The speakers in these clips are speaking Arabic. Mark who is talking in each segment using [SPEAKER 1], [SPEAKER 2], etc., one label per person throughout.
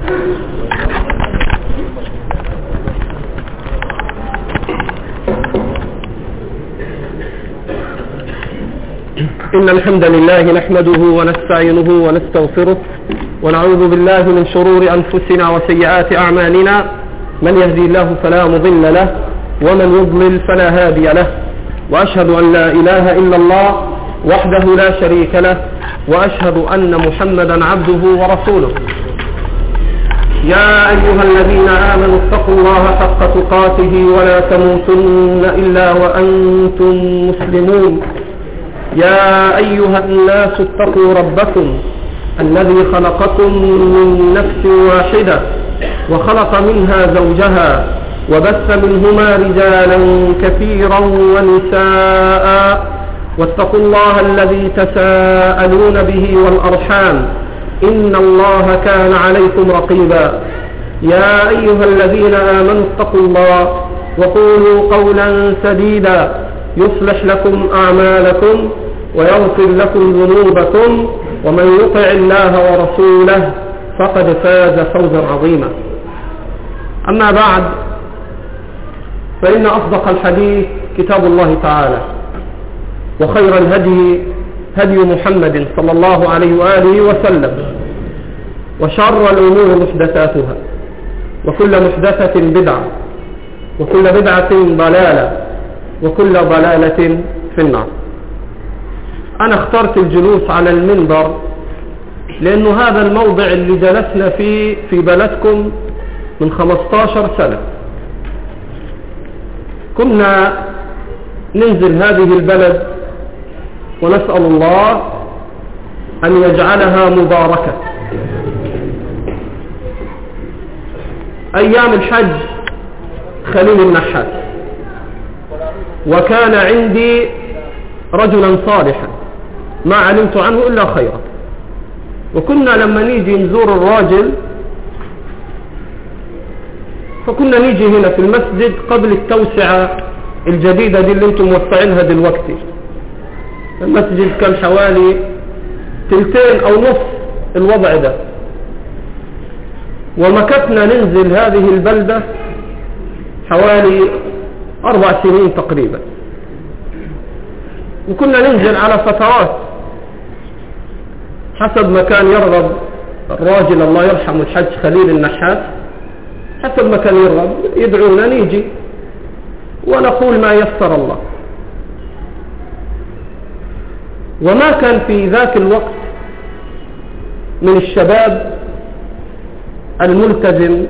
[SPEAKER 1] إن الحمد لله نحمده ونستعينه ونستغفره ونعوذ بالله من شرور أنفسنا وسيئات أعمالنا. من يهدي الله فلا مضل له ومن يضلل فلا هادي له، وأشهد أن لا إله إلا الله وحده لا شريك له، وأشهد أن محمدا عبده ورسوله. يا أيها الذين آمنوا اتقوا الله حق تقاته ولا تموتن إلا وأنتم مسلمون. يا أيها الناس اتقوا ربكم الذي خلقكم من نفس واحدة وخلق منها زوجها وبث منهما رجالا كثيرا ونساء، واتقوا الله الذي تساءلون به والأرحام إن الله كان عليكم رقيبا. يا أيها الذين آمنوا اتقوا الله وقولوا قولا سديدا يصلح لكم أعمالكم ويغفر لكم ذنوبكم، ومن يطع الله ورسوله فقد فاز فوزا عظيما. أما بعد، فإن أصدق الحديث كتاب الله تعالى، وخير الهدي هدي محمد صلى الله عليه وآله وسلم، وشر الأمور محدثاتها، وكل محدثة بدعة، وكل بدعة ضلالة، وكل ضلالة في النار. أنا اخترت الجلوس على المنبر لأنه هذا الموضع اللي جلسنا فيه في بلدكم من 15 سنة. كنا ننزل هذه البلد ونسأل الله أن يجعلها مباركة. أيام الحج خليل النحاس، وكان عندي رجلا صالحا ما علمت عنه إلا خيرا، وكنا لما نيجي نزور الراجل فكنا نيجي هنا في المسجد قبل التوسعة الجديدة دي اللي انتم موسعينها دلوقتي. المسجد كان حوالي 2 أو نص الوضع ده، ومكثنا ننزل هذه البلدة حوالي 4 سنين تقريبا، وكنا ننزل على فترات حسب ما كان يرغب الراجل الله يرحمه الحج خليل النحاس، حسب ما كان يرغب يدعونا نيجي ونقول ما يسر الله. وما كان في ذاك الوقت من الشباب الملتزم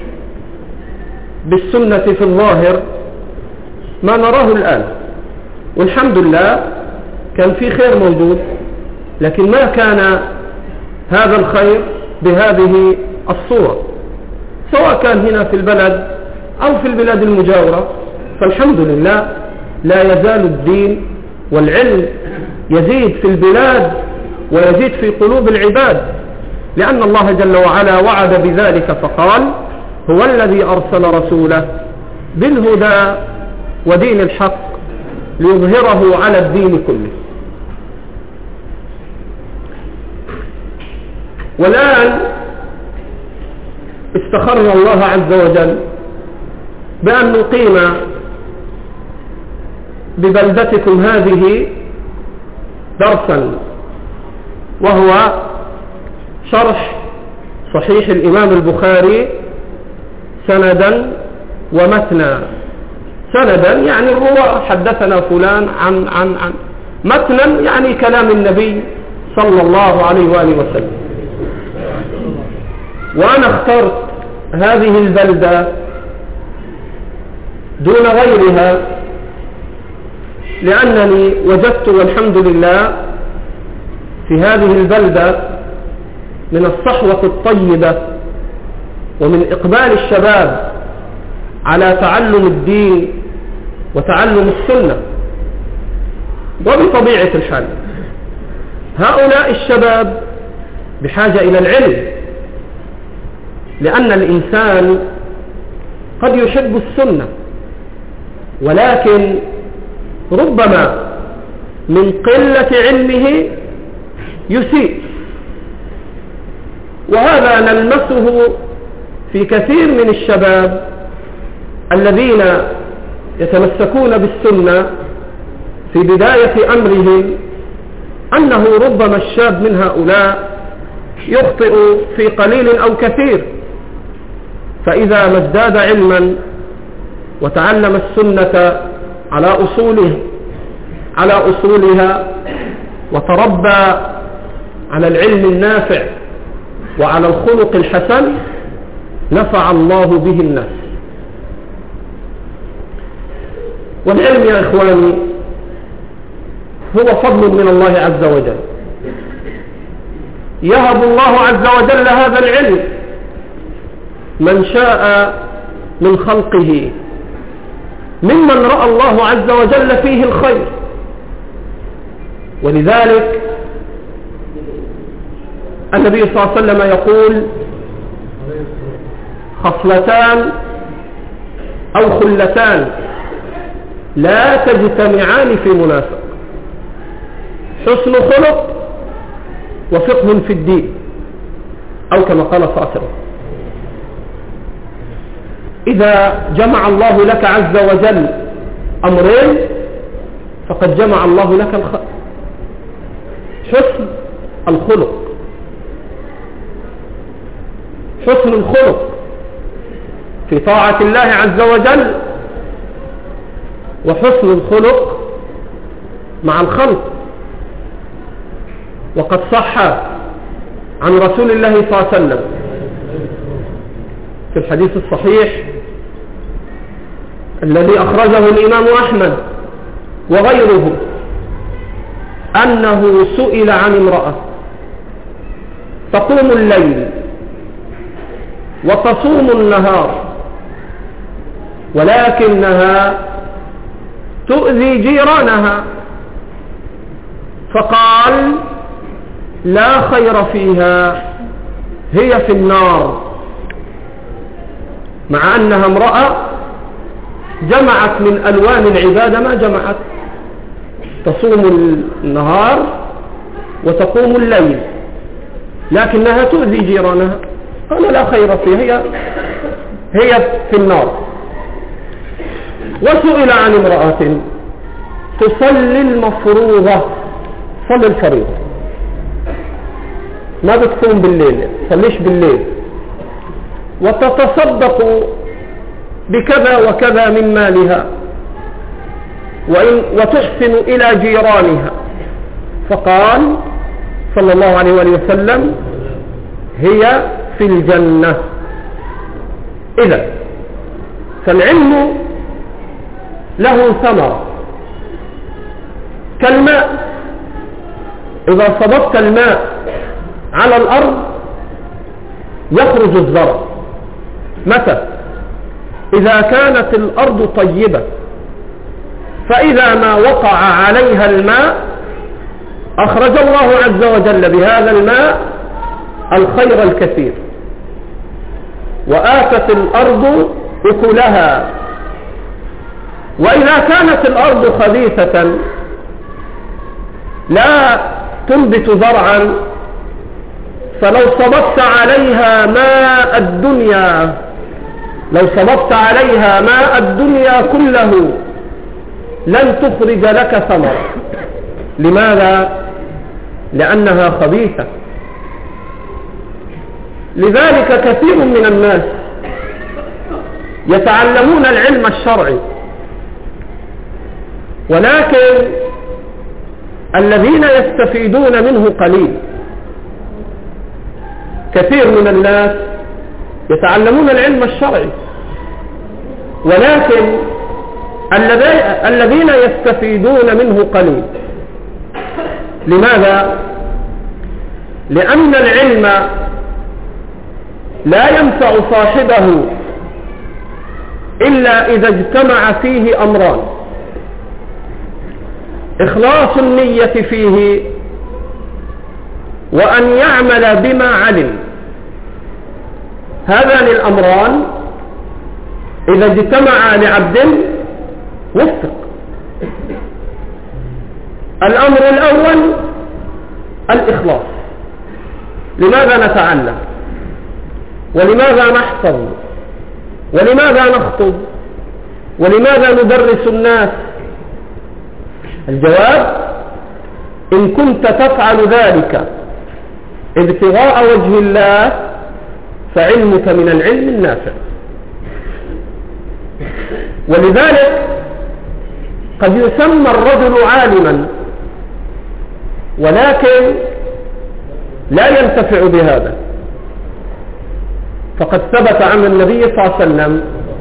[SPEAKER 1] بالسنة في الظاهر ما نراه الآن، والحمد لله كان في خير موجود، لكن ما كان هذا الخير بهذه الصورة، سواء كان هنا في البلد أو في البلاد المجاورة. فالحمد لله لا يزال الدين والعلم يزيد في البلاد ويزيد في قلوب العباد، لأن الله جل وعلا وعد بذلك فقال: هو الذي أرسل رسوله بالهدى ودين الحق ليظهره على الدين كله. والآن استخرنا الله عز وجل بأن نقيم ببلدتكم هذه درسا، وهو شرح صحيح الإمام البخاري سندا ومتنا. سندا يعني الرواة، حدثنا فلان عن متنا يعني كلام النبي صلى الله عليه وآله وسلم. وأنا اخترت هذه البلدة دون غيرها لأنني وجدت والحمد لله في هذه البلدة من الصحوة الطيبة ومن إقبال الشباب على تعلم الدين وتعلم السنة. وبطبيعة الحال هؤلاء الشباب بحاجة إلى العلم، لأن الإنسان قد يحب السنة، ولكن ربما من قلة علمه يسيء، وهذا نلمسه في كثير من الشباب الذين يتمسكون بالسنة في بداية أمرهم أنه ربما الشاب من هؤلاء يخطئ في قليل أو كثير، فإذا ما ازداد علما وتعلم السنة على أصولها وتربى على العلم النافع وعلى الخلق الحسن نفع الله به الناس. والعلم يا إخواني هو فضل من الله عز وجل، يهب الله عز وجل هذا العلم من شاء من خلقه ممن رأى الله عز وجل فيه الخير. ولذلك النبي صلى الله عليه وسلم يقول: خصلتان أو خلتان لا تجتمعان في منافق: حسن خلق وفقه في الدين، أو كما قال صلى الله عليه وسلم. إذا جمع الله لك عز وجل أمرين فقد جمع الله لك الخير: حسن الخلق، حسن الخلق في طاعة الله عز وجل، وحسن الخلق مع الخلق. وقد صح عن رسول الله صلى الله عليه وسلم في الحديث الصحيح الذي أخرجه الإمام أحمد وغيره أنه سئل عن امرأة تقوم الليل وتصوم النهار ولكنها تؤذي جيرانها، فقال: لا خير فيها، هي في النار. مع أنها امرأة جمعت من ألوان العبادة ما جمعت، تصوم النهار وتقوم الليل، لكنها تؤذي جيرانها، قال: لا خير فيها، هي في النار. وسئل عن امرأة تصلي المفروضة، صلي الفريضة، ما بتقوم بالليل، صليش بالليل، وتتصدق بكذا وكذا من مالها وتحسن إلى جيرانها، فقال صلى الله عليه وسلم: هي في الجنة. إذا فالعلم له ثمرة كالماء، إذا صببت الماء على الأرض يخرج الزرع. متى؟ إذا كانت الأرض طيبة، فإذا ما وقع عليها الماء أخرج الله عز وجل بهذا الماء الخير الكثير، وآتت الأرض أكلها. وإذا كانت الأرض خبيثة لا تنبت زرعا، فلو صببت عليها ماء الدنيا، لو صببت عليها ماء الدنيا كله لن تخرج لك ثمرة. لماذا؟ لأنها خبيثة. لذلك كثير من الناس يتعلمون العلم الشرعي، ولكن الذين يستفيدون منه قليل. كثير من الناس يتعلمون العلم الشرعي، ولكن الذين يستفيدون منه قليل. لماذا؟ لأن العلم لا ينفع صاحبه إلا إذا اجتمع فيه أمران: إخلاص النية فيه، وأن يعمل بما علم. هذان الأمران إذا اجتمعا لعبد وفق. الأمر ولماذا نحفظ؟ ولماذا نخطب؟ ولماذا ندرس الناس؟ الجواب: إن كنت تفعل ذلك ابتغاء وجه الله فعلمك من العلم النافع. ولذلك قد يسمى الرجل عالما ولكن لا ينتفع بهذا، فقد ثبت عن النبي صلى الله عليه وسلم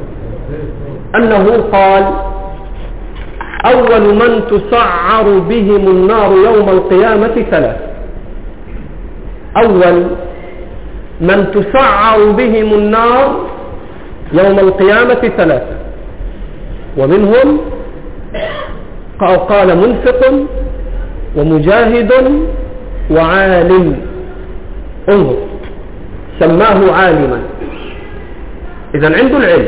[SPEAKER 1] أنه قال: أول من تسعر بهم النار يوم القيامة ثلاث. أول من تسعر بهم النار يوم القيامة ثلاثة، ومنهم قال منفق ومجاهد وعالم. انظر، سماه عالما، إذن عنده العلم،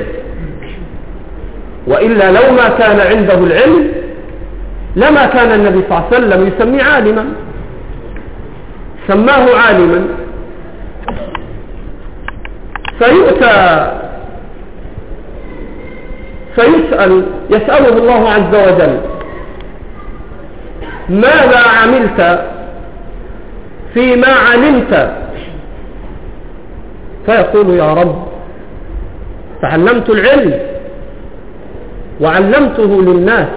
[SPEAKER 1] وإلا لو ما كان عنده العلم لما كان النبي صلى الله عليه وسلم يسميه عالما، سماه عالما. يسأله الله عز وجل: ماذا عملت فيما علمت؟ فيقول: يا رب، تعلمت العلم وعلمته للناس.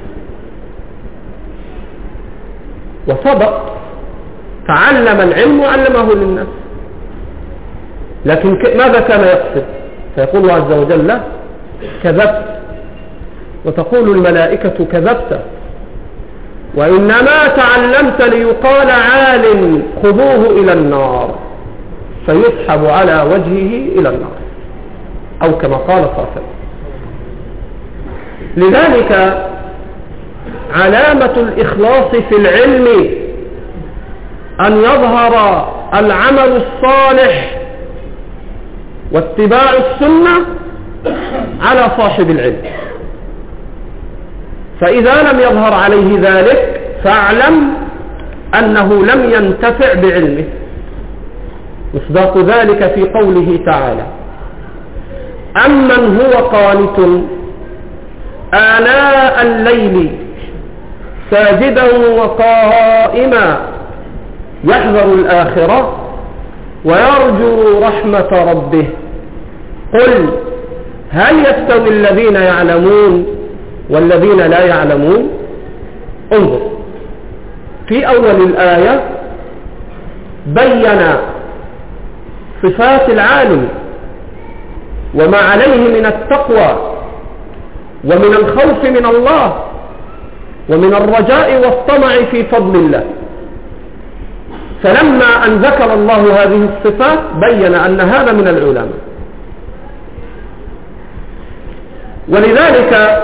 [SPEAKER 1] وصدق، تعلم العلم وعلمه للناس، لكن ماذا كان يقصد؟ فيقول الله عز وجل له: كذبت. وتقول الملائكة: كذبت، وإنما تعلمت ليقال عالم، خذوه إلى النار، فيسحب على وجهه إلى النار، أو كما قال صلى الله عليه وسلم. لذلك علامة الإخلاص في العلم أن يظهر العمل الصالح واتباع السنة على صاحب العلم، فإذا لم يظهر عليه ذلك فاعلم أنه لم ينتفع بعلمه. مصداق ذلك في قوله تعالى: أمن هو قانت آناء الليل ساجدا وقائما يحذر الآخرة ويرجو رحمة ربه قل هل يستوي الذين يعلمون والذين لا يعلمون؟ انظر، في أول الآية بين صفات العالم وما عليه من التقوى ومن الخوف من الله ومن الرجاء والطمع في فضل الله. فلما أن ذكر الله هذه الصفات بين أن هذا من العلماء. ولذلك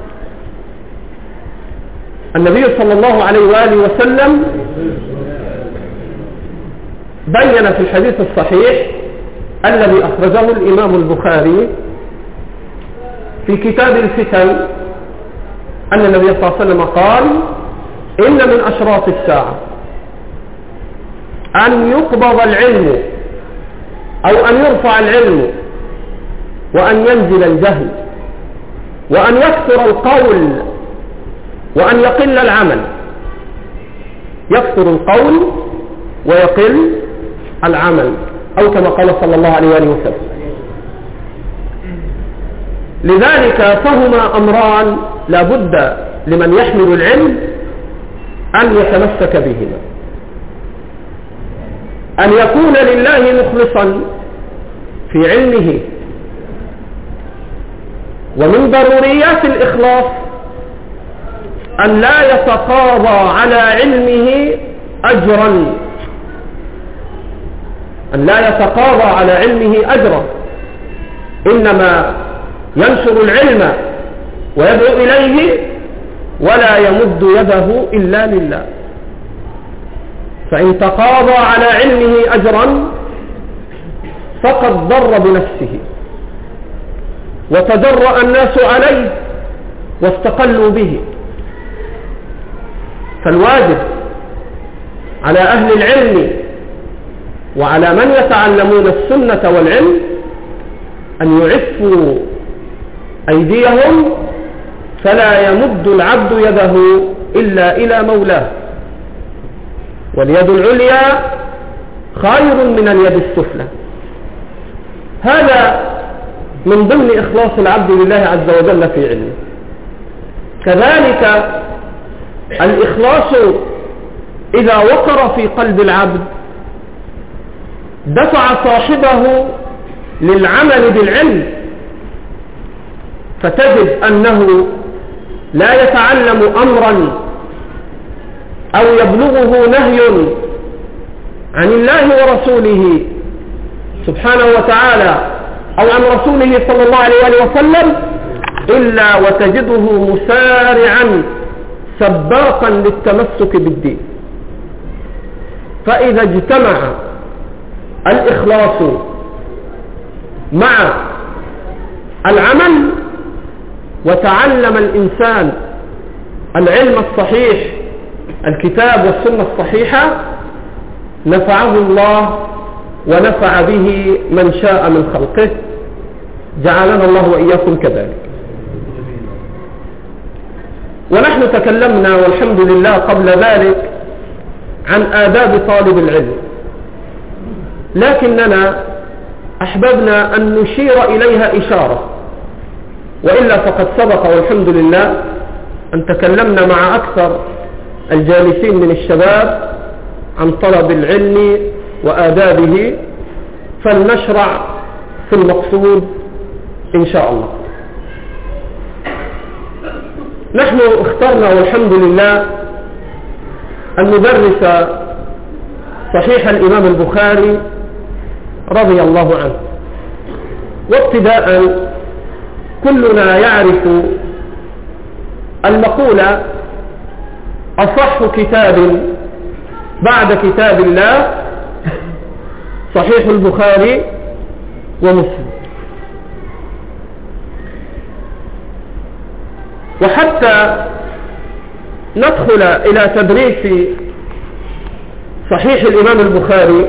[SPEAKER 1] النبي صلى الله عليه وآله وسلم بين في الحديث الصحيح الذي أخرجه الإمام البخاري في كتاب الفتن أن النبي صلى الله عليه وسلم قال إن من أشراط الساعة أن يقبض العلم أو أن يرفع العلم وأن ينزل الجهل وأن يكثر القول وأن يقل العمل. يكثر القول ويقل العمل، أو كما قال صلى الله عليه وآله وسلم. لذلك فهما أمران لا بد لمن يحمل العلم أن يتمسك بهما: أن يكون لله مخلصا في علمه، ومن ضروريات الإخلاص أن لا يتقاضى على علمه أجرا، أن لا يتقاضى على علمه أجرا، إنما ينشر العلم ويدعو إليه ولا يمد يده إلا لله. فإن تقاضى على علمه أجرا فقد ضر بنفسه وتجرأ الناس عليه واستقلوا به. فالواجب على أهل العلم وعلى من يتعلمون السنة والعلم أن يعفوا أيديهم، فلا يمد العبد يده إلا إلى مولاه، واليد العليا خير من اليد السفلى. هذا من ضمن إخلاص العبد لله عز وجل في علمه. كذلك الإخلاص إذا وقر في قلب العبد دفع صاحبه للعمل بالعلم، فتجد أنه لا يتعلم أمرا أو يبلغه نهي عن الله ورسوله سبحانه وتعالى أو عن رسوله صلى الله عليه وسلم إلا وتجده مسارعا سباقا للتمسك بالدين. فإذا اجتمع الإخلاص مع العمل وتعلم الإنسان العلم الصحيح الكتاب والسنة الصحيحة نفعه الله ونفع به من شاء من خلقه، جعلنا الله وإياكم كذلك. ونحن تكلمنا والحمد لله قبل ذلك عن آداب طالب العلم، لكننا أحببنا أن نشير إليها إشارة، وإلا فقد سبق والحمد لله أن تكلمنا مع أكثر الجالسين من الشباب عن طلب العلم وآدابه، فلنشرع في المقصود إن شاء الله. نحن اخترنا والحمد لله أن ندرس صحيح الإمام البخاري رضي الله عنه. وابتداء كلنا يعرف المقولة أصح كتاب بعد كتاب الله صحيح البخاري ومسلم. وحتى ندخل إلى تدريس صحيح الإمام البخاري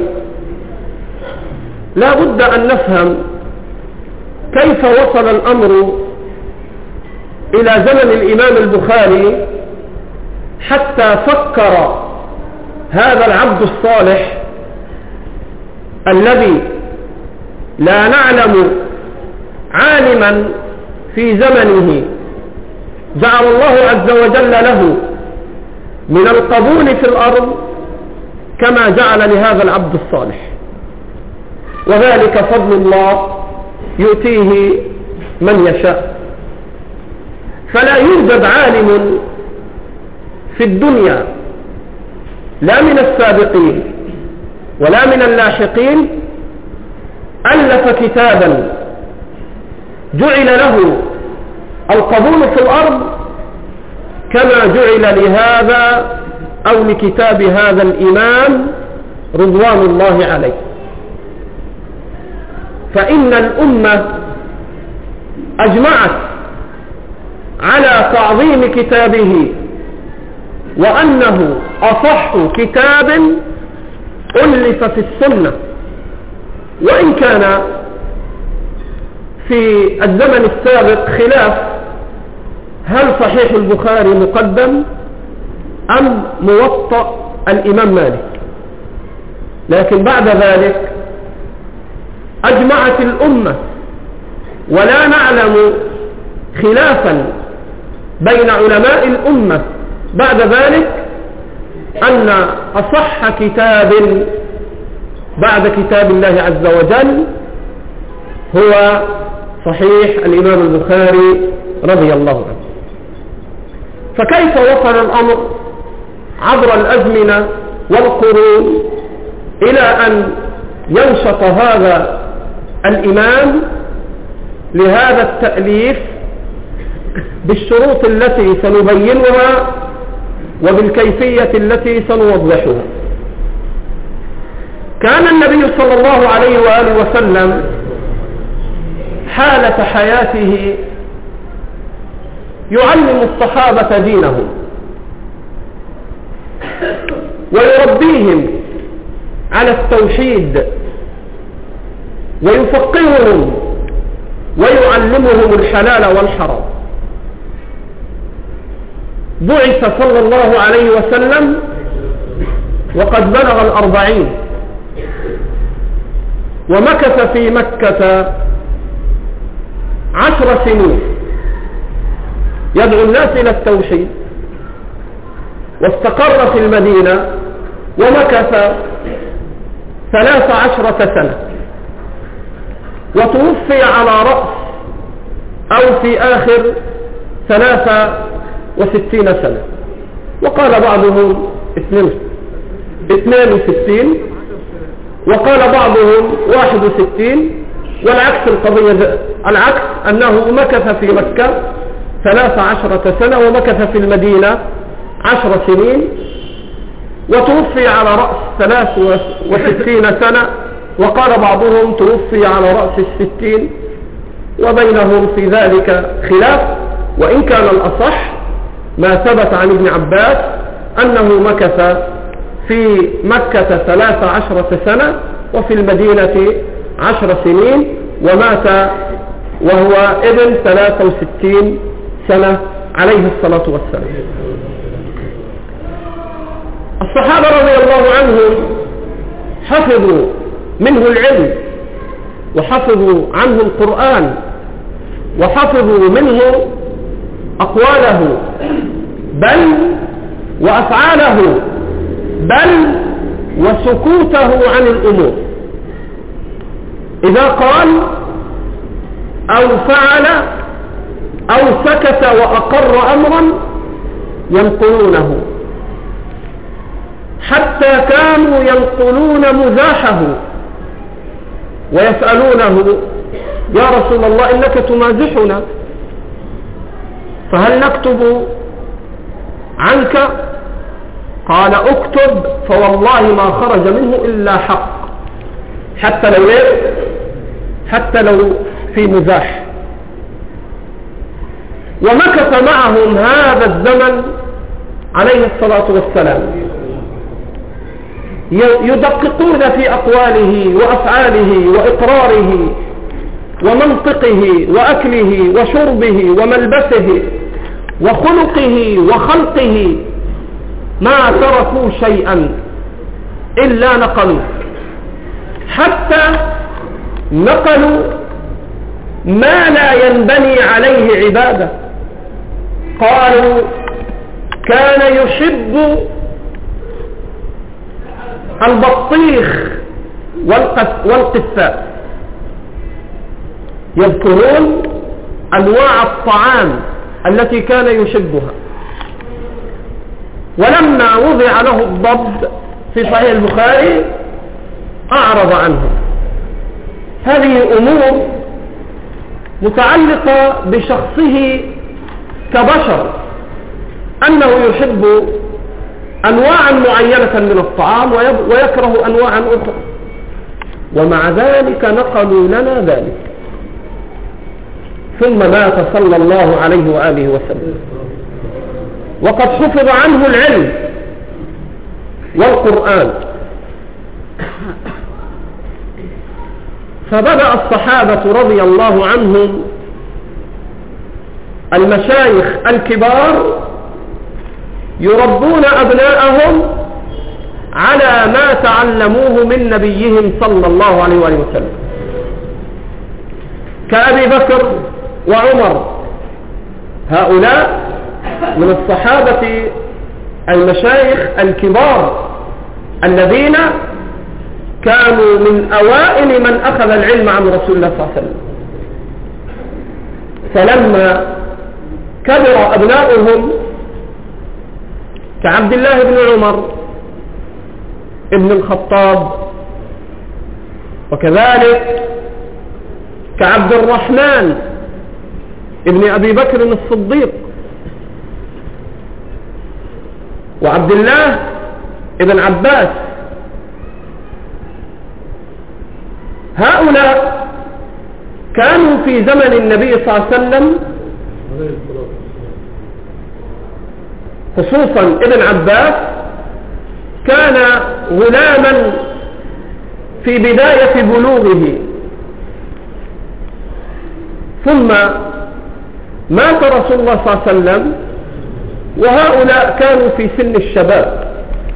[SPEAKER 1] لا بد أن نفهم كيف وصل الأمر إلى زمن الإمام البخاري حتى فكر هذا العبد الصالح الذي لا نعلم عالما في زمنه جعل الله عز وجل له من القبول في الأرض كما جعل لهذا العبد الصالح، وذلك فضل الله يؤتيه من يشاء. فلا يوجد عالم في الدنيا لا من السابقين ولا من اللاحقين ألف كتابا جعل له القبول في الأرض كما جعل لهذا أو لكتاب هذا الإمام رضوان الله عليه. فإن الأمة أجمعت على تعظيم كتابه وأنه أصح كتاب ألف في السنة، وإن كان في الزمن السابق خلاف هل صحيح البخاري مقدم أم موطأ الإمام مالك، لكن بعد ذلك أجمعت الأمة ولا نعلم خلافا بين علماء الأمة بعد ذلك أن أصح كتاب بعد كتاب الله عز وجل هو صحيح الإمام البخاري رضي الله عنه. فكيف وصل الأمر عبر الأزمنة والقرون إلى أن ينشط هذا الإمام لهذا التأليف بالشروط التي سنبينها وبالكيفية التي سنوضحها؟ كان النبي صلى الله عليه وآله وسلم حالة حياته يعلم الصحابة دينهم ويربيهم على التوحيد ويفقههم ويعلمهم الحلال والحرام. بعث صلى الله عليه وسلم وقد بلغ 40، ومكث في مكة 10 سنين يدعو الناس إلى التوحيد، واستقر في المدينة ومكث 13 سنة، وتوفي على رأس أو في آخر 63 سنة، وقال بعضهم 62، وقال بعضهم 61، والعكس القضية العكس، أنه مكث في مكة 13 سنة ومكث في المدينة 10 سنين، وتوفي على رأس 63 سنة، وقال بعضهم توفي على رأس 60، وبينهم في ذلك خلاف، وإن كان الأصح ما ثبت عن ابن عباس أنه مكث في مكة 13 سنة وفي المدينة 10 سنين، ومات وهو ابن 63 سنة عليه الصلاة والسلام. الصحابة رضي الله عنهم حفظوا منه العلم، وحفظوا عنه القرآن، وحفظوا منه أقواله بل وأفعاله، بل وسكوته عن الأمور. إذا قال أو فعل أو سكت وأقر أمرا ينقلونه، حتى كانوا ينقلون مزاحه ويسألونه: يا رسول الله إنك تمازحنا، فهل نكتب عنك؟ قال: اكتب، فوالله ما خرج منه إلا حق، حتى لو في مزاح. ومكث معهم هذا الزمن عليه الصلاة والسلام يدققون في أقواله وأفعاله وإقراره ومنطقه وأكله وشربه وملبسه وخلقه وخلقه، ما تركوا شيئا إلا نقلوا، حتى نقلوا ما لا ينبني عليه عبادة. قالوا: كان يحب البطيخ والقثاء. يذكرون أنواع الطعام التي كان يحبها، ولما وضع له الضبط في صحيح البخاري أعرض عنه. هذه أمور متعلقة بشخصه كبشر، أنه يحب أنواعا معينة من الطعام ويكره أنواعا أخرى، ومع ذلك نقلوا لنا ذلك. ثم مات صلى الله عليه وآله وسلم وقد حفظ عنه العلم والقرآن. فبدأ الصحابة رضي الله عنهم المشايخ الكبار يربون أبناءهم على ما تعلموه من نبيهم صلى الله عليه وسلم، كأبي بكر وعمر. هؤلاء من الصحابة المشايخ الكبار الذين كانوا من أوائل من أخذ العلم عن رسول الله صلى الله عليه وسلم. فلما كبر أبناؤهم كعبد الله بن عمر ابن الخطاب، وكذلك كعبد الرحمن ابن أبي بكر الصديق، وعبد الله ابن عباس، هؤلاء كانوا في زمن النبي صلى الله عليه وسلم، خصوصا ابن عباس كان غلاما في بداية بلوغه، ثم مات رسول الله صلى الله عليه وسلم وهؤلاء كانوا في سن الشباب،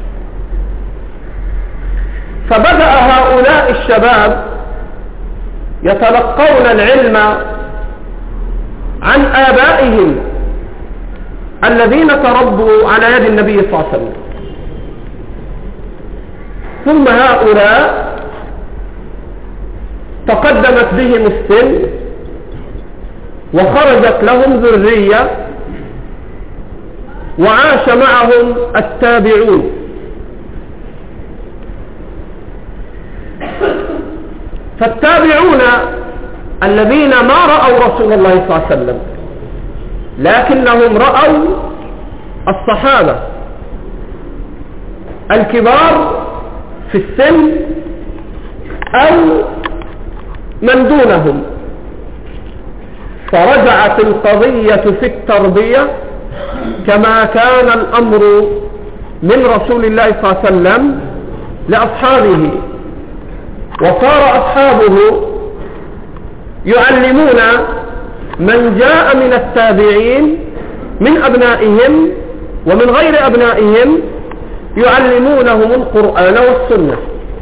[SPEAKER 1] فبدأ هؤلاء الشباب يتلقون العلم عن آبائهم الذين تربوا على يد النبي صلى الله عليه وسلم، ثم هؤلاء تقدمت بهم السن وخرجت لهم ذرية وعاش معهم التابعون. فالتابعون الذين ما رأوا رسول الله صلى الله عليه وسلم لكنهم رأوا الصحابة الكبار في السن أو من دونهم، فرجعت القضية في التربية كما كان الأمر من رسول الله صلى الله عليه وسلم لأصحابه، وصار أصحابه يعلمون من جاء من التابعين من أبنائهم ومن غير أبنائهم، يعلمونهم القرآن والسنة.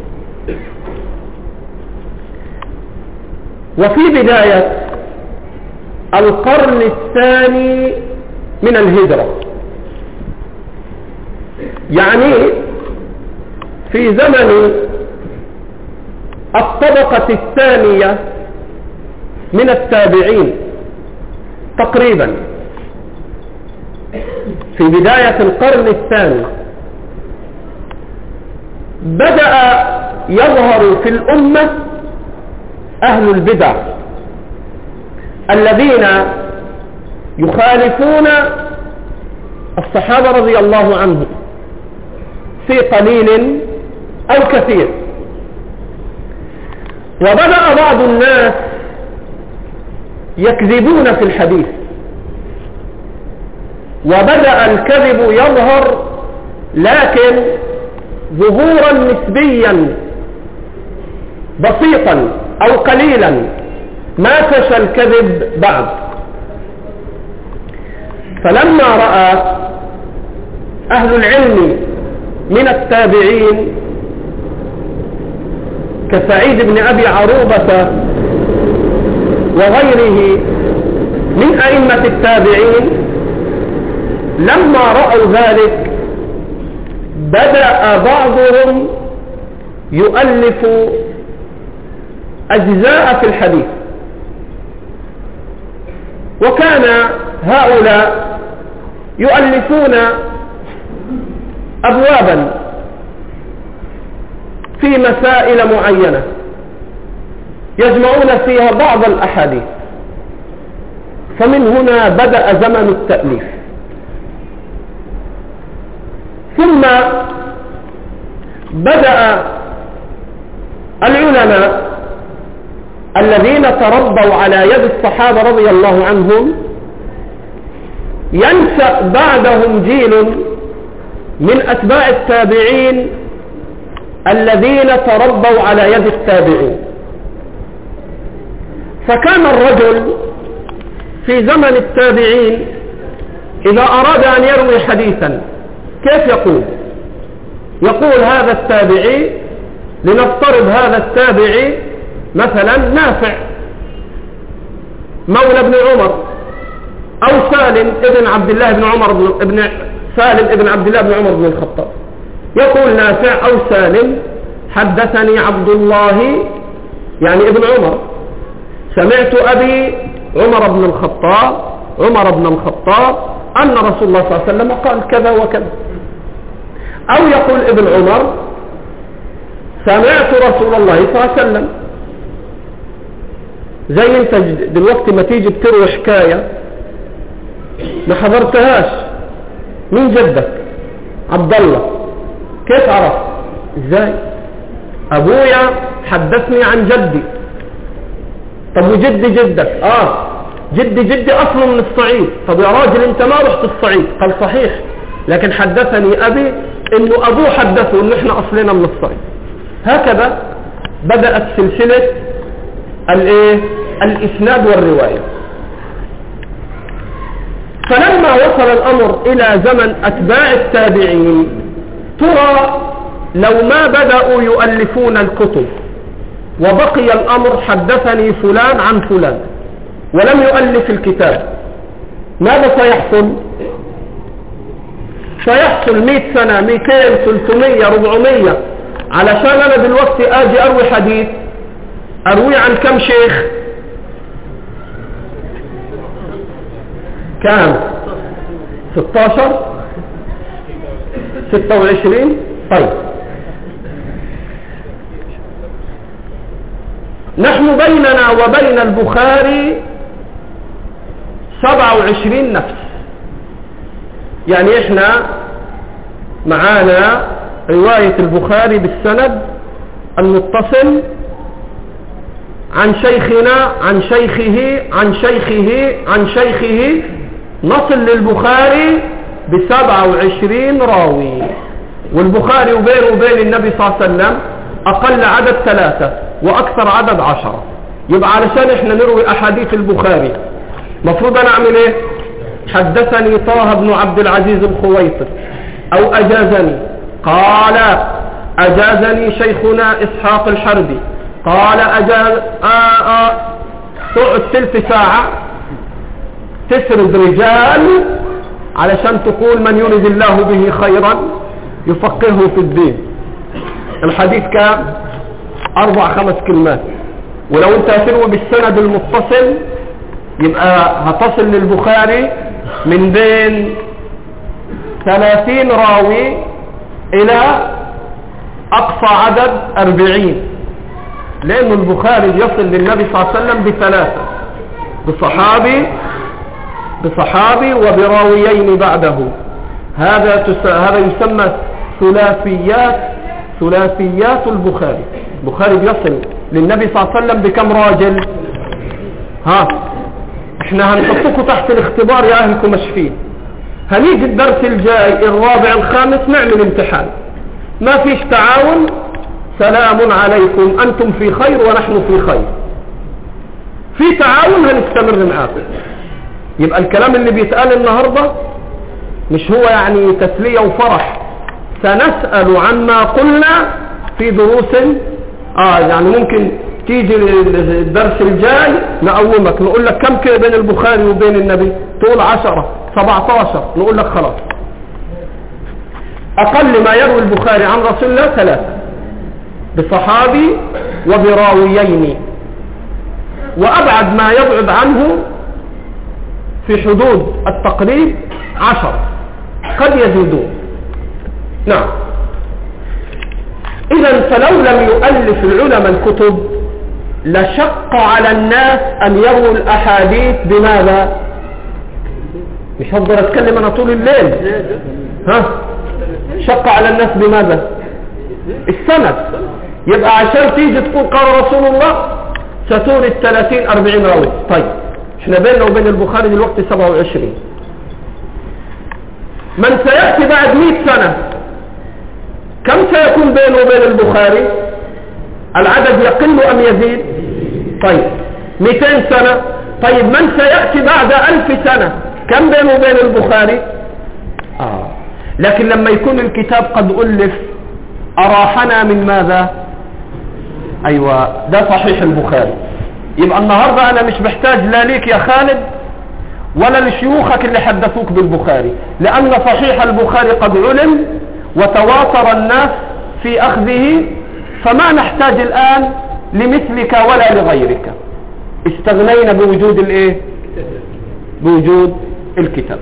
[SPEAKER 1] وفي بداية القرن الثاني من الهجرة، يعني في زمن الطبقة الثانية من التابعين تقريبا، في بداية القرن الثاني بدأ يظهر في الأمة أهل البدع الذين يخالفون الصحابة رضي الله عنهم في قليل أو كثير. وبدأ بعض الناس يكذبون في الحديث، وبدأ الكذب يظهر لكن ظهورا نسبيا بسيطا أو قليلا، ما فشى الكذب بعد. فلما رأى أهل العلم من التابعين كسعيد بن أبي عروبة وغيره من أئمة التابعين، لما رأوا ذلك بدأ بعضهم يؤلف أجزاء في الحديث، وكان هؤلاء يؤلفون أبوابا في مسائل معينة يجمعون فيها بعض الأحاديث، فمن هنا بدأ زمن التأليف. ثم بدأ العلماء الذين تربوا على يد الصحابة رضي الله عنهم ينشأ بعدهم جيل من أتباع التابعين الذين تربوا على يد التابعين. فكان الرجل في زمن التابعين إذا أراد أن يروي حديثا كيف يقول هذا التابعي، لنفترض هذا التابعي مثلا نافع مولى ابن عمر، أو سالم ابن عبد الله بن عمر سالم ابن عبد الله بن عمر بن الخطاب، يقول نافع أو سالم حدثني عبد الله يعني ابن عمر، سمعت أبي عمر بن الخطاب أن رسول الله صلى الله عليه وسلم قال كذا وكذا. أو يقول ابن عمر سمعت رسول الله صلى الله عليه وسلم. زي انت دلوقتي ما تيجي بتروي حكاية ما حضرتهاش من جدك عبد الله، كيف عرفت؟ ازاي؟ ابويا حدثني عن جدي. طب وجدي جدك؟ جدي اصله من الصعيد. طب يا راجل انت ما رحت الصعيد. قال صحيح، لكن حدثني ابي انه ابوه حدثه انه احنا اصلنا من الصعيد. هكذا بدأت سلسلة الإسناد والرواية. فلما وصل الأمر إلى زمن أتباع التابعين، ترى لو ما بدأوا يؤلفون الكتب وبقي الأمر حدثني فلان عن فلان ولم يؤلف الكتاب، ماذا سيحصل؟ سيحصل 100 سنة 200 300 400 علشان أنا دلوقتي أجي أروي حديث، أروي عن كم شيخ؟ كام؟ 16 26. طيب نحن بيننا وبين البخاري 27 نفس، يعني احنا معانا رواية البخاري بالسند المتصل عن شيخنا عن شيخه عن شيخه عن شيخه، نصل للبخاري ب27 راوي، والبخاري وبينه وبين النبي صلى الله عليه وسلم أقل عدد 3 وأكثر عدد 10. يبقى علشان احنا نروي أحاديث البخاري مفروض أنا أعمل ايه؟ حدثني طه بن عبد العزيز الخويطر أو أجازني، قال أجازني شيخنا إسحاق الحربي، قال أجاز تقعد ثلث ساعة تسرد رجال علشان تقول من يريد الله به خيرا يفقهه في الدين. الحديث كام؟ 4-5 كلمات. ولو انت هتروي بالسند المتصل يبقى هتصل للبخاري من بين 30 راوي إلى أقصى عدد 40، لأن البخاري يصل للنبي صلى الله عليه وسلم ب3 بصحابي وبراويين بعده. هذا يسمى ثلاثيات البخاري. البخاري بيصل للنبي صلى الله عليه وسلم بكم راجل؟ احنا هنحطكم تحت الاختبار يا اهلكم مشفين. هنيجي الدرس الجاي الرابع الخامس نعمل امتحان، ما فيش تعاون، سلام عليكم، انتم في خير ونحن في خير. في تعاون هنستمر معاكم. يبقى الكلام اللي بيتقال النهاردة مش هو يعني تسلية وفرح، سنسأل عما قلنا في دروس يعني ممكن تيجي الدرس الجاي نقومك نقول لك كم كده بين البخاري وبين النبي، تقول 10 17، نقول لك خلاص أقل ما يروي البخاري عن رسول الله 3 بصحابي وبراويين، وأبعد ما يبعد عنه في حدود التقريب 10 قد يزيدون. نعم. إذن فلو لم يؤلف العلماء الكتب لشق على الناس أن يروا الأحاديث بماذا؟ مش هقدر أتكلم أنا طول الليل. شق على الناس بماذا؟ السند. يبقى عشان تيجي تقول قال رسول الله ستورد 30-40 راوي. طيب احنا بيننا وبين البخاري دلوقتي 27. من سيأتي بعد 100 سنة كم سيكون بينه وبين البخاري؟ العدد يقل أم يزيد؟ طيب 200 سنة. طيب من سيأتي بعد 1000 سنة كم بينه وبين البخاري؟ لكن لما يكون الكتاب قد ألف أراحنا من ماذا؟ أيوة، ده صحيح البخاري. يبقى النهاردة أنا مش محتاج لا ليك يا خالد ولا لشيوخك اللي حدثوك بالبخاري، لأن صحيح البخاري قد علم وتواتر الناس في أخذه، فما نحتاج الآن لمثلك ولا لغيرك، استغنينا بوجود الايه؟ بوجود الكتاب.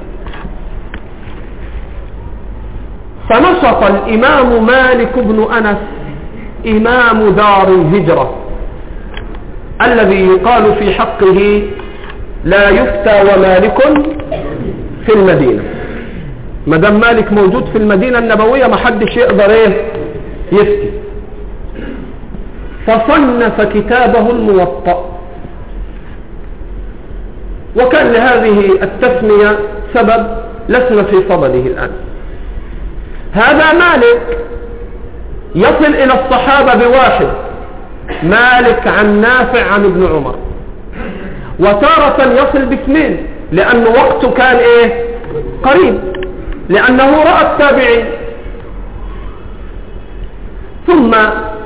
[SPEAKER 1] فنشط الإمام مالك بن أنس إمام دار الهجرة الذي يقال في حقه لا يفتى ومالك في المدينة. مدام مالك موجود في المدينة النبوية ما حدش يقدر يفتي. فصنف كتابه الموطأ، وكان لهذه التسمية سبب لسنا في صدده الآن. هذا مالك يصل إلى الصحابة بواحد مالك عن نافع عن ابن عمر. وتارة يصل باثنين لأن وقته كان إيه؟ قريب، لأنه رأى التابعين. ثم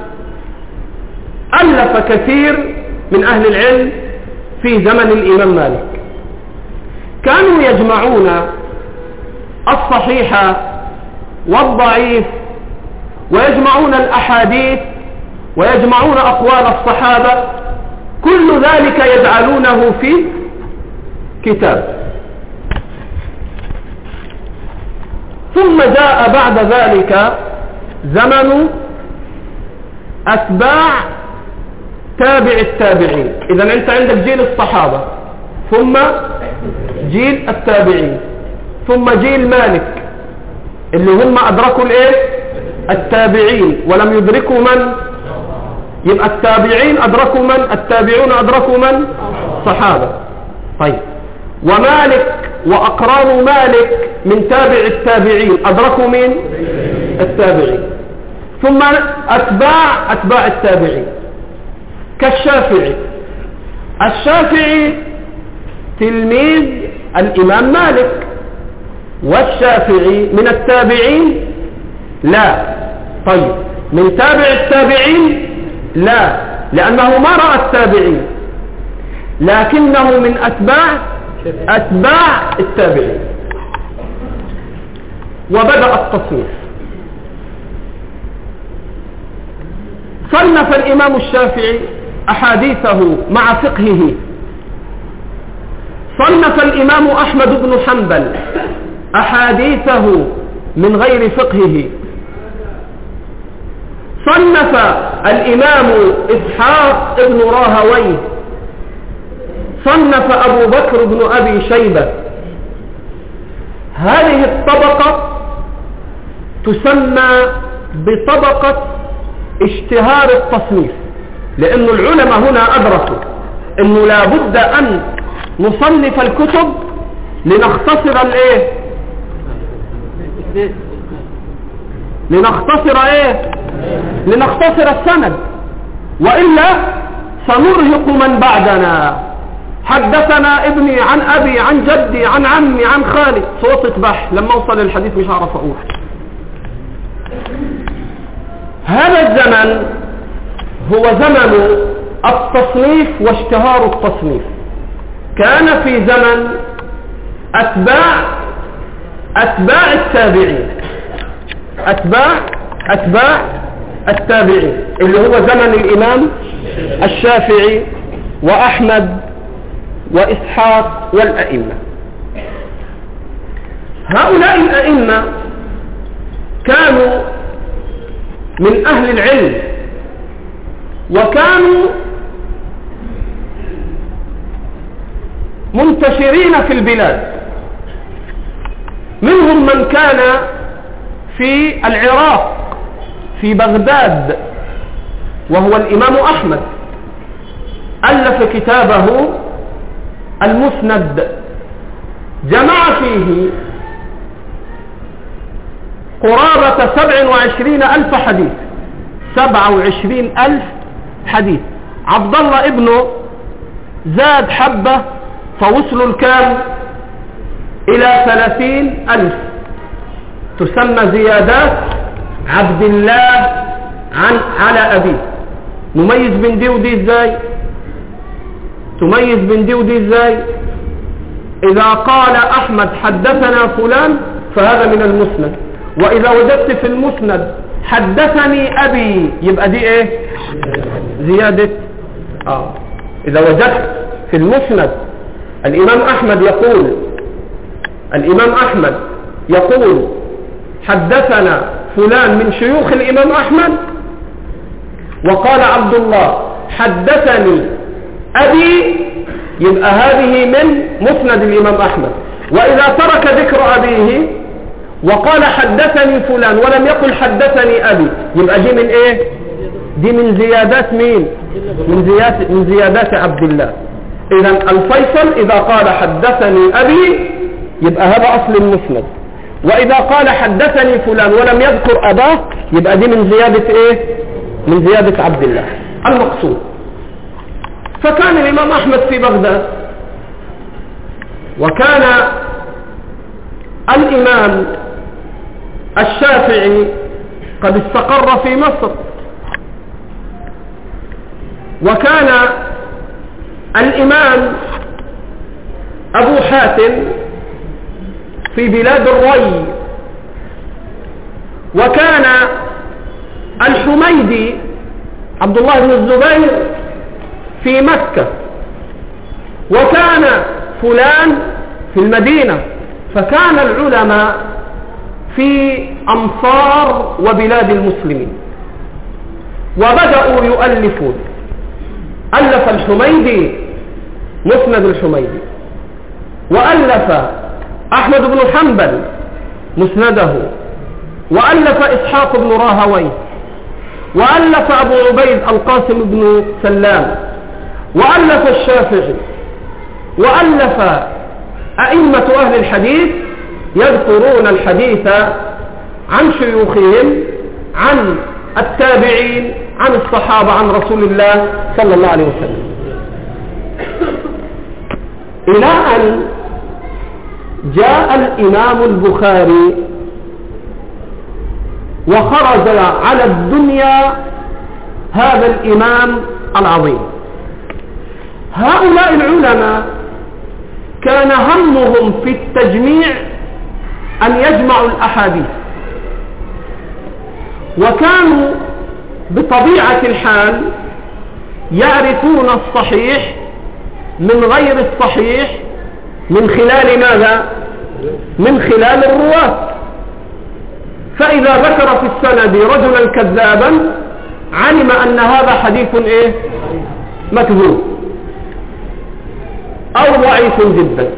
[SPEAKER 1] ألف كثير من أهل العلم في زمن الإمام مالك، كانوا يجمعون الصحيح والضعيف، ويجمعون الأحاديث، ويجمعون أقوال الصحابة، كل ذلك يجعلونه في كتاب. ثم جاء بعد ذلك زمن أتباع تابع التابعين. إذا أنت عندك جيل الصحابة، ثم جيل التابعين، ثم جيل مالك اللي هم أدركوا الإيه؟ التابعين ولم يدركوا من؟ يبقى التابعين أدركوا من؟ التابعون أدركوا من؟ صحابة. طيب، ومالك وأقران مالك من تابع التابعين أدركوا من؟ التابعين. ثم أتباع التابعين كالشافعي. الشافعي تلميذ الإمام مالك، والشافعي من التابعين؟ لا. طيب، من تابع التابعين؟ لا، لأنه ما رأى التابعين، لكنه من أتباع التابعين. وبدأ التصنيف. صنف الإمام الشافعي أحاديثه مع فقهه. صنف الإمام أحمد بن حنبل أحاديثه من غير فقهه. صنف الإمام إسحاق بن راهويه. صنف أبو بكر بن أبي شيبة. هذه الطبقة تسمى بطبقة اشتهار التصنيف، لأن العلماء هنا أدركوا أنه لا بد أن نصنف الكتب لنختصر الإيه؟ لنختصر السند، وإلا سنرهق من بعدنا. حدثنا ابني عن أبي عن جدي عن عمي عن خالي، صوت بح لما أوصل الحديث مش هعرف أقول. هذا الزمن هو زمن التصنيف واشتهار التصنيف. كان في زمن أتباع التابعين، أتباع التابعين، اللي هو زمن الإمام الشافعي وأحمد وإسحاق والأئمة. هؤلاء الأئمة كانوا من أهل العلم، وكانوا منتشرين في البلاد. منهم من كان في العراق في بغداد، وهو الإمام أحمد، ألف كتابه المسند، جمع فيه قرابة 27,000 حديث. 27,000 حديث. عبد الله ابنه زاد حبة فوصلوا الكام إلى 30,000، تسمى زيادات عبد الله على أبيه. نميز بين دي ودي ازاي؟ تميز بين دي ودي ازاي؟ إذا قال أحمد حدثنا فلان فهذا من المسند، وإذا وجدت في المسند حدثني أبي يبقى دي إيه؟ زيادة. إذا وجدت في المسند الإمام أحمد يقول حدثنا فلان من شيوخ الإمام أحمد، وقال عبد الله حدثني أبي، يبقى هذه من مسند الإمام أحمد. وإذا ترك ذكر أبيه وقال حدثني فلان ولم يقل حدثني أبي، يبقى دي من إيه؟ دي من زيادات مين؟ من زيادات عبد الله. إذا الفيصل إذا قال حدثني أبي يبقى هذا أصل المسند، وإذا قال حدثني فلان ولم يذكر أباه يبقى دي من زيادة إيه؟ من زيادة عبد الله. المقصود. فكان الإمام أحمد في بغداد، وكان الإمام الشافعي قد استقر في مصر، وكان الإمام أبو حاتم في بلاد الري، وكان الحميدي عبد الله بن الزبير في مكة، وكان فلان في المدينة. فكان العلماء في أمصار وبلاد المسلمين، وبدأوا يؤلفون. ألف الحميدي مسند الحميدي، وألف أحمد بن حنبل مسنده، وألف إسحاق بن راهويه، وألف أبو عبيد القاسم بن سلام، وألف الشافعي، وألف أئمة أهل الحديث يذكرون الحديث عن شيوخهم، عن التابعين، عن الصحابة، عن رسول الله صلى الله عليه وسلم، إلى أن جاء الإمام البخاري وخرج على الدنيا هذا الإمام العظيم. هؤلاء العلماء كان همهم في التجميع أن يجمعوا الأحاديث، وكانوا بطبيعة الحال يعرفون الصحيح من غير الصحيح من خلال ماذا؟ من خلال الرواة. فإذا ذكر في السند رجلا كذابا علم أن هذا حديث إيه؟ مكذوب أو ضعيف جدا.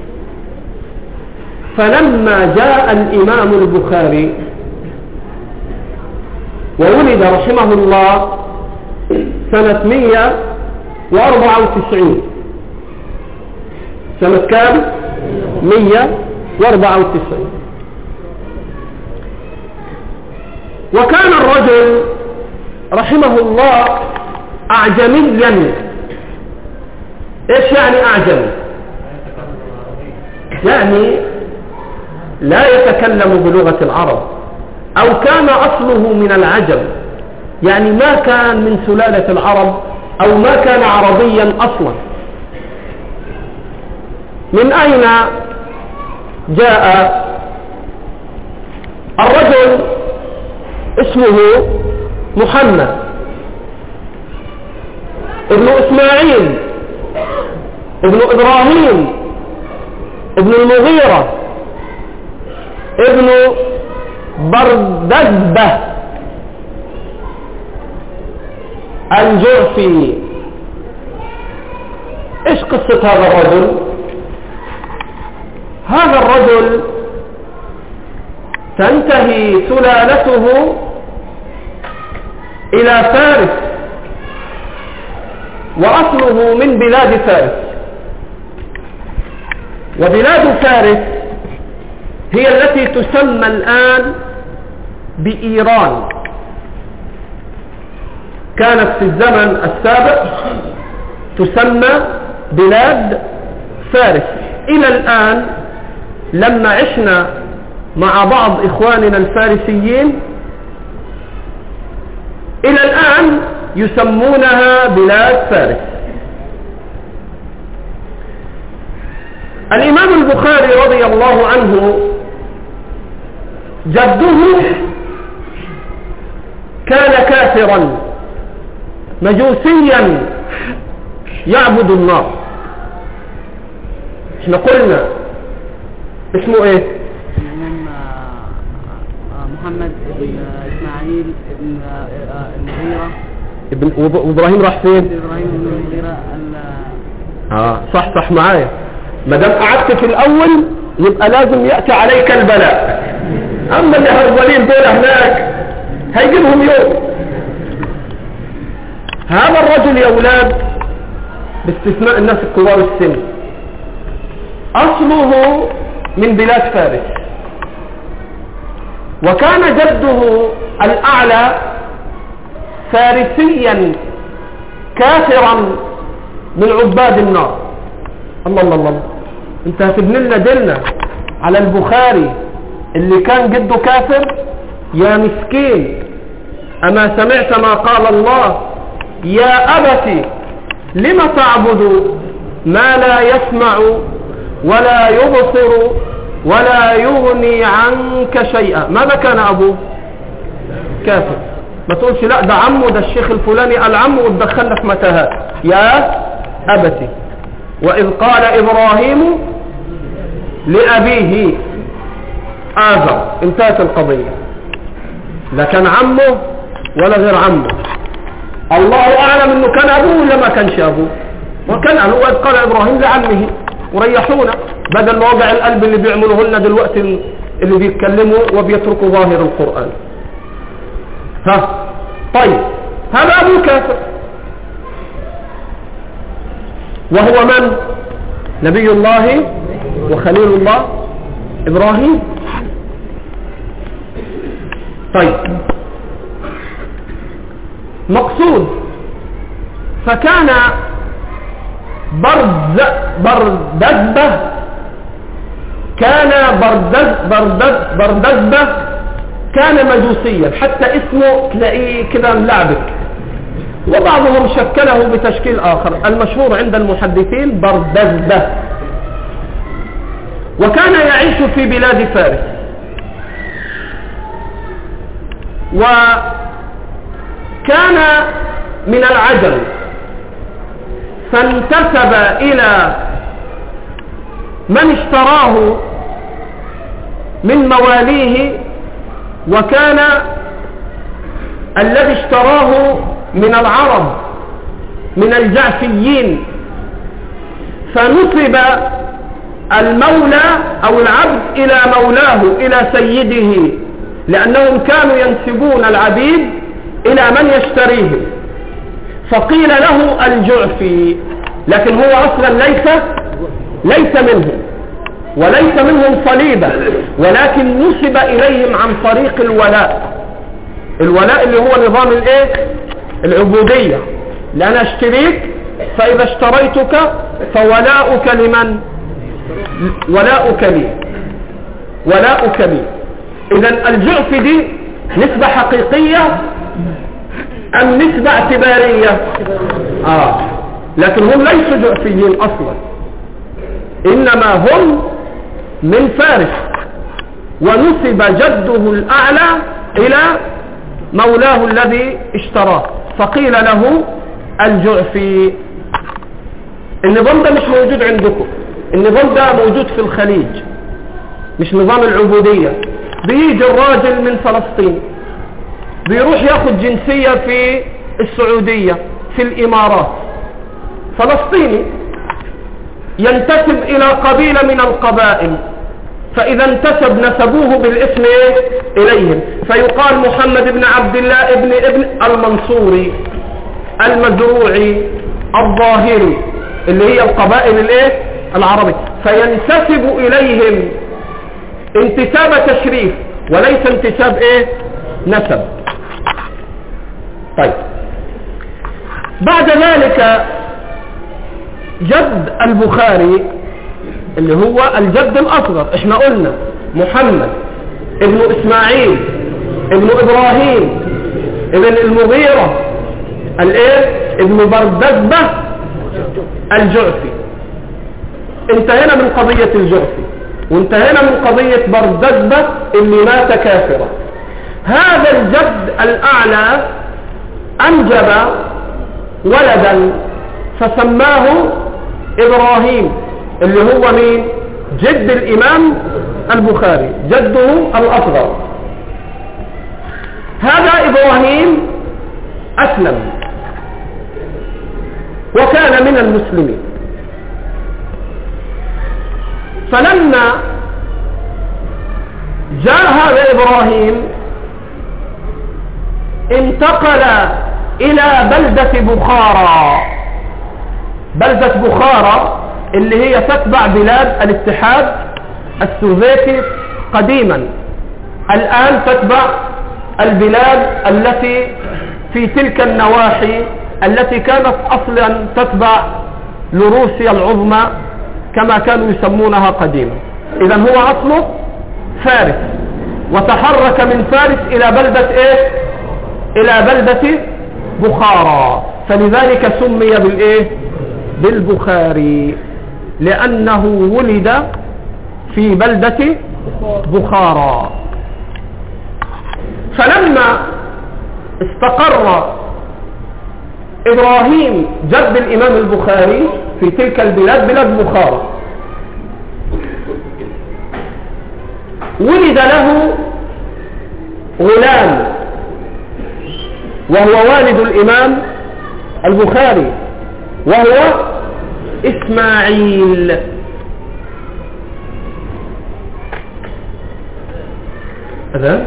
[SPEAKER 1] فلما جاء الإمام البخاري وولد رحمه الله سنة 194، سنة كام؟ 194. وكان الرجل رحمه الله أعجميا. إيش يعني أعجمي؟ يعني لا يتكلم بلغة العرب، أو كان أصله من العجم، يعني ما كان من سلالة العرب، أو ما كان عربيا أصلا. من أين جاء الرجل؟ اسمه محمد ابن إسماعيل ابن إبراهيم ابن المغيرة ابن بردزبة الجعفي. ايش قصة هذا الرجل؟ هذا الرجل تنتهي سلالته إلى فارس، وأصله من بلاد فارس، وبلاد فارس هي التي تسمى الآن بإيران. كانت في الزمن السابق تسمى بلاد فارس. إلى الآن لما عشنا مع بعض إخواننا الفارسيين إلى الآن يسمونها بلاد فارس. الإمام البخاري رضي الله عنه جده كان كافرا مجوسيا يعبد النار. احنا قلنا اسمه ايه؟
[SPEAKER 2] محمد بن إسماعيل بن المغيرة.
[SPEAKER 1] وإبراهيم راح فين؟
[SPEAKER 2] إبراهيم بن المغيرة.
[SPEAKER 1] صح معايا. ما دام قعدت في الأول يبقى لازم يأتي عليك البلاء. أما اللي هربانين دول هناك هيجيبهم يوم. هذا الرجل يا أولاد باستثناء الناس الكبار السن أصله من بلاد فارس، وكان جده الأعلى فارسيا كافرا من عباد النار. الله الله الله، انت هتبني لنا دلنا على البخاري اللي كان جده كافر؟ يا مسكين، أما سمعت ما قال الله: يا أبت لم تعبد ما لا يسمع ولا يبصر ولا يغني عنك شيئا. ماذا كان أبوه؟ كافر. ما تقولش لا ده عمه، ده الشيخ الفلاني قال عمه وتدخلنا في متاهات. يا أبت. وإذ قال إبراهيم لأبيه آزر، انتهت القضية. لا كان عمه ولا غير عمه. الله أعلم أنه كان أبوه ولا ما كانش أبوه. وكان أبوه. وإذ قال إبراهيم لعمه وريحونا بدل ما وجع القلب اللي بيعملوه لنا دلوقتي اللي بيتكلموا وبيتركوا ظاهر القرآن. طيب، هذا أبوه كافر، وهو من؟ نبي الله وخليل الله إبراهيم. طيب، مقصود فكان بردزبة، كان مجوسيا، حتى اسمه تلاقيه كده ملعبك، وبعضهم شكله بتشكيل آخر. المشهور عند المحدثين بردزبة. وكان يعيش في بلاد فارس، وكان من العجم، فانتسب إلى من اشتراه من مواليه، وكان الذي اشتراه من العرب من الجعفيين، فنسب المولى أو العبد إلى مولاه إلى سيده، لأنهم كانوا ينسبون العبيد إلى من يشتريه، فقيل له الجعفي، لكن هو أصلا ليس منهم وليس منهم صليبا، ولكن نسب إليهم عن طريق الولاء اللي هو نظام العبودية، لأن اشتريك، فإذا اشتريتك فولاؤك لمن؟ ولاؤك لي. إذن الجعف دي نسبة حقيقية أم نسبة اعتبارية؟ لكن هم ليسوا جعفيين أصلا، إنما هم من فارس، ونسب جده الأعلى إلى مولاه الذي اشتراه، فقيل له الجعفي. النظام ده مش موجود عندكم، النظام ده موجود في الخليج، مش نظام العبودية. بيجي الراجل من فلسطين بيروح ياخد جنسية في السعودية، في الإمارات، فلسطيني ينتسب إلى قبيلة من القبائل، فإذا انتسب نسبوه بالاسم إليهم، فيقال محمد بن عبد الله ابن المنصوري، المزروعي، الظاهري، اللي هي القبائل العربية، فينتسب إليهم انتساب تشريف وليس انتساب نسب. طيب، بعد ذلك جد البخاري اللي هو الجد الأصغر، احنا قلنا محمد ابن إسماعيل ابن إبراهيم ابن المغيرة ابن بردزبة الجعفي. انتهينا من قضية الجعفي، وانتهينا من قضية بردزبة اللي مات كافرا. هذا الجد الأعلى أنجب ولدا فسماه إبراهيم، اللي هو مين؟ جد الإمام البخاري، جده الأصغر. هذا إبراهيم أسلم وكان من المسلمين، فلما جاء هذا إبراهيم انتقل إلى بلدة بخارى. بلدة بخارى اللي هي تتبع بلاد الاتحاد السوفيتي قديما، الآن تتبع البلاد التي في تلك النواحي التي كانت أصلا تتبع لروسيا العظمى كما كانوا يسمونها قديما. إذا هو أصله فارس، وتحرك من فارس إلى بلدة إيه؟ إلى بلدة بخارى، فلذلك سمي بالإيه؟ بالبخاري، لأنه ولد في بلدة بخارى. فلما استقر إبراهيم جد الإمام البخاري في تلك البلاد، بلاد بخارى، ولد له غلام وهو والد الإمام البخاري، وهو إسماعيل. هذا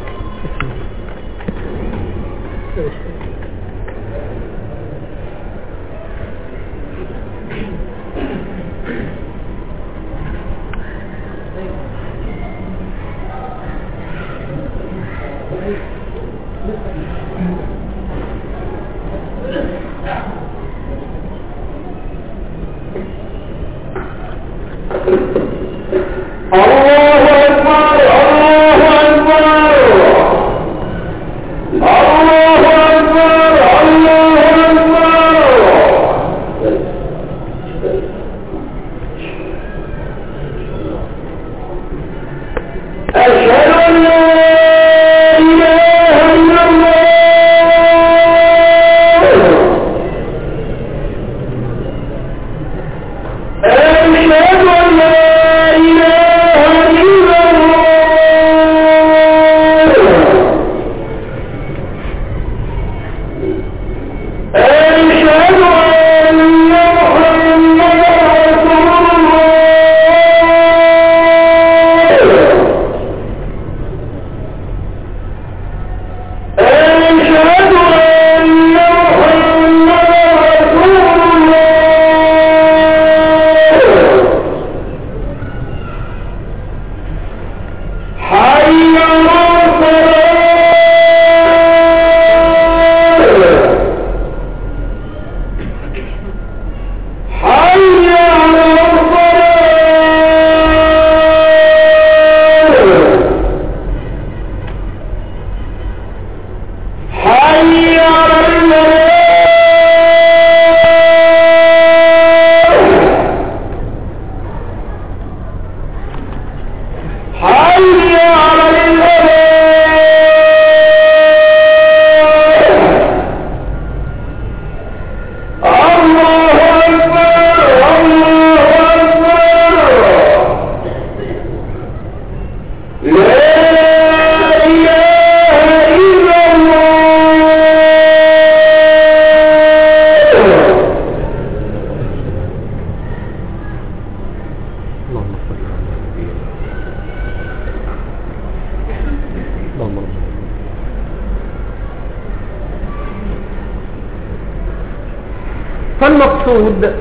[SPEAKER 1] فالمقصود،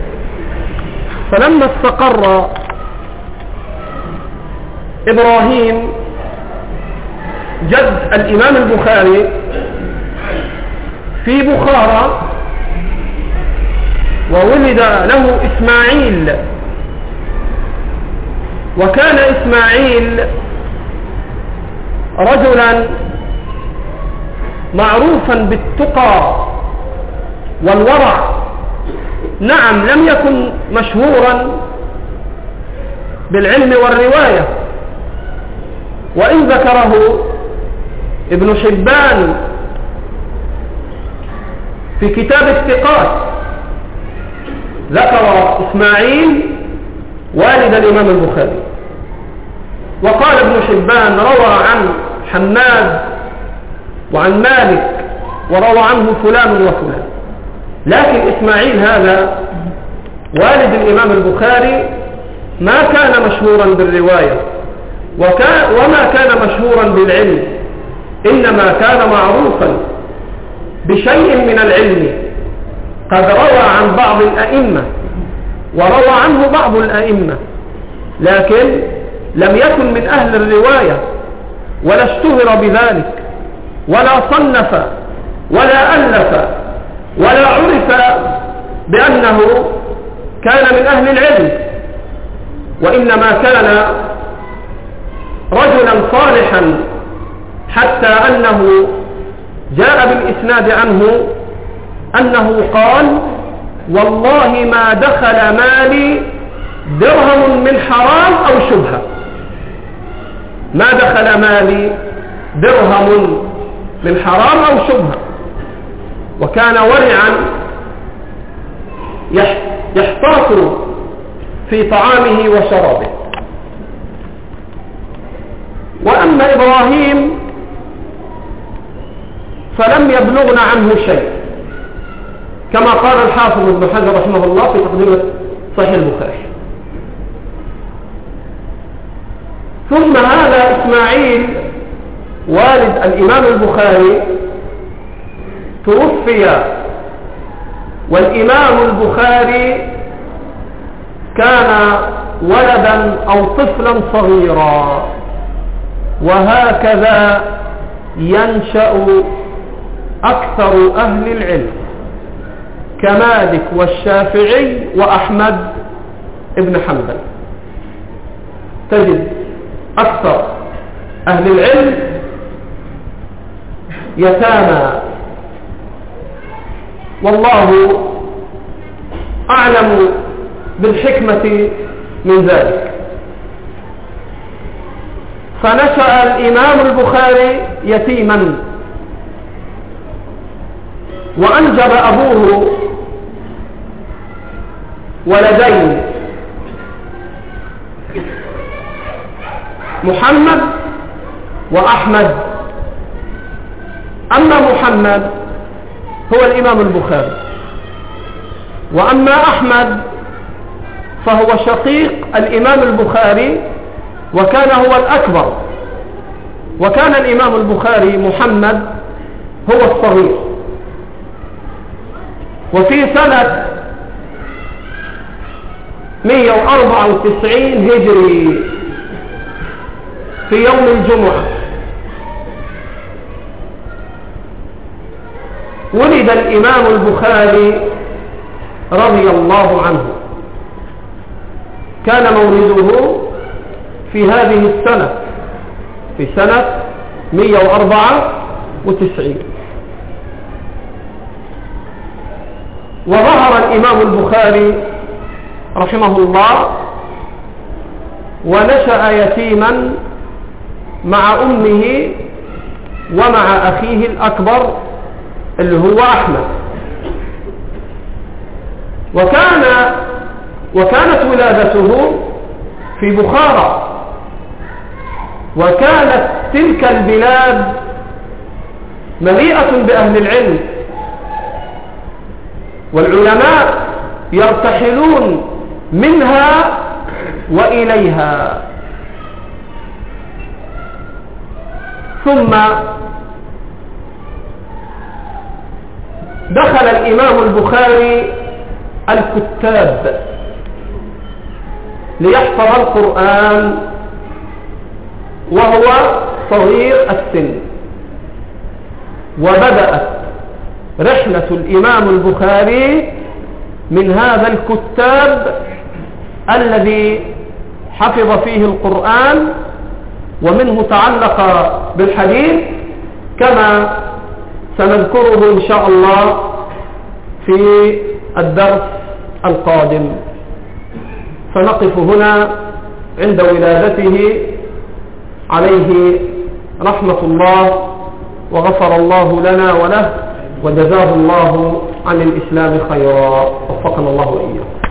[SPEAKER 1] فلما استقر إبراهيم جد الإمام البخاري في بخارى وولد له إسماعيل، وكان إسماعيل رجلا معروفا بالتقى والورع. نعم، لم يكن مشهورا بالعلم والرواية، وإن ذكره ابن حبان في كتاب الثقات ذكر إسماعيل والد الإمام البخاري، وقال ابن حبان روى عن حماد وعن مالك وروى عنه فلان وفلان. لكن إسماعيل هذا والد الإمام البخاري ما كان مشهورا بالرواية وما كان مشهورا بالعلم، إنما كان معروفا بشيء من العلم، قد روى عن بعض الأئمة وروى عنه بعض الأئمة، لكن لم يكن من أهل الرواية ولا اشتهر بذلك ولا صنف ولا ألف ولا عرف بأنه كان من أهل العلم، وإنما كان رجلا صالحا، حتى أنه جاء بالإسناد عنه أنه قال: والله ما دخل مالي درهم من حرام أو شبهة، ما دخل مالي درهم من حرام أو شبهة. وكان ورعا يحتاط في طعامه وشرابه. وأما إبراهيم فلم يبلغنا عنه شيء، كما قال الحافظ ابن حجر رحمه الله في تقديمة صحيح البخاري. ثم هذا إسماعيل والد الإمام البخاري توفي، والإمام البخاري كان ولدا أو طفلا صغيرا. وهكذا ينشأ أكثر أهل العلم كمالك والشافعي وأحمد ابن حنبل. تجد أكثر أهل العلم يتامى، والله أعلم بالحكمة من ذلك. فنشأ الإمام البخاري يتيما، وأنجب أبوه ولدين، محمد وأحمد. أما محمد هو الإمام البخاري، وأما أحمد فهو شقيق الإمام البخاري، وكان هو الأكبر. وكان الإمام البخاري محمد هو الصغير. وفي سنة 194 هجري في يوم الجمعة ولد الإمام البخاري رضي الله عنه. كان مولده في هذه السنة، في سنة 194. وظهر الإمام البخاري رحمه الله ونشأ يتيما مع أمه ومع أخيه الأكبر اللي هو أحمد. وكانت ولادته في بخارى، وكانت تلك البلاد مليئة بأهل العلم، والعلماء يرتحلون منها وإليها. ثم دخل الإمام البخاري الكتاب ليحفظ القرآن وهو صغير السن. وبدأت رحلة الإمام البخاري من هذا الكتاب الذي حفظ فيه القرآن، ومنه تعلق بالحديث كما سنذكره إن شاء الله في الدرس القادم. فنقف هنا عند ولادته عليه رحمة الله، وغفر الله لنا وله، وجزاه الله عن الإسلام خيرا. وفقنا الله وإياه.